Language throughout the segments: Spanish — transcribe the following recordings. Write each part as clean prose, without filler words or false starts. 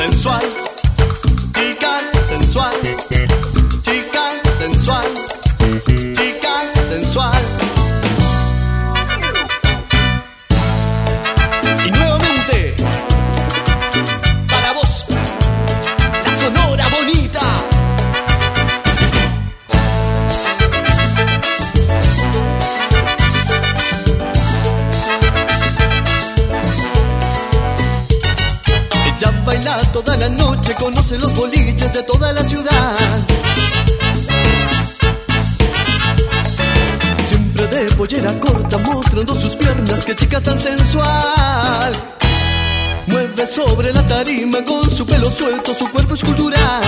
sensual, chica sensual, chica sensual, chica sensual. Y nuevamente, para vos, la Sonora Bonita. Ella baila toda la noche, conoce los boliches de toda la ciudad. Siempre de pollera corta, mostrando sus piernas, qué chica tan sensual. Mueve sobre la tarima con su pelo suelto, su cuerpo escultural.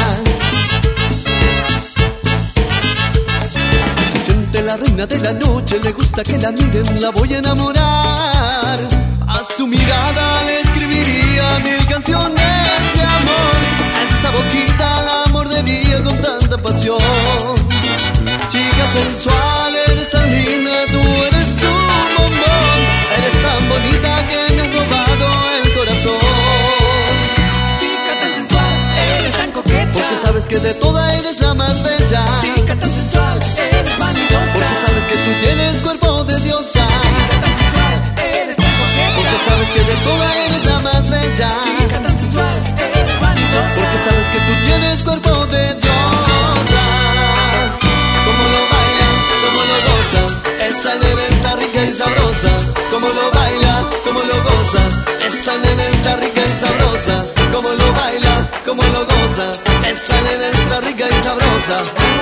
Se siente la reina de la noche, le gusta que la miren, la voy a enamorar. A su mirada le escribiría 1000 canciones de amor. A esa boquita la mordería con tanta pasión. Chica sensual, eres tan linda, tú eres un bombón. Eres tan bonita que me has robado el corazón. Chica tan sensual, eres tan coqueta. Porque sabes que de toda eres la más bella. Chica tan sensual, eres vanidosa. Porque sabes que tú tienes cuerpo de diosa. Chica tan sensual, eres tan coqueta. Porque sabes que de toda eres la más bella. Chica tan sensual, eres vanidosa. Porque sabes que tú tienes cuerpo de diosa. Como lo baila, como lo goza, esa nena está rica y sabrosa. Como lo baila, como lo goza, esa nena está rica y sabrosa. Como lo baila, como lo goza, esa nena está rica y sabrosa.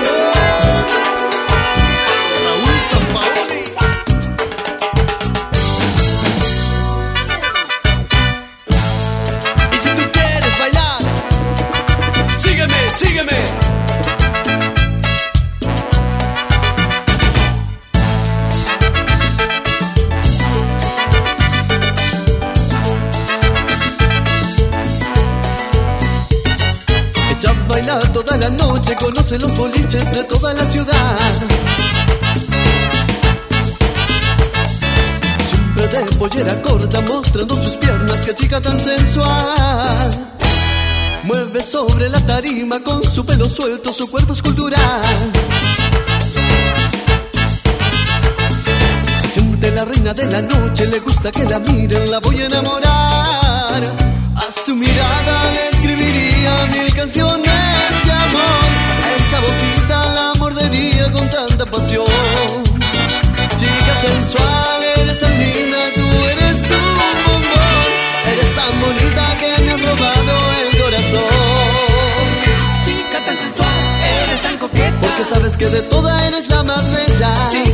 Raúl Sampaoli. Y si tú quieres bailar, sígueme, sígueme. Ella baila toda la noche, conoce los boliches de toda la ciudad. Siempre de pollera corta, mostrando sus piernas, qué chica tan sensual. Mueve sobre la tarima con su pelo suelto, su cuerpo escultural. Se siente la reina de la noche, le gusta que la miren, la voy a enamorar. A su mirada le escribiría 1000 canciones de amor. A esa boquita la mordería con tanta pasión. Chica sensual, eres tan linda, tú eres un bombón. Eres tan bonita que me has robado el corazón. Chica tan sensual, eres tan coqueta. Porque sabes que de toda eres la más bella.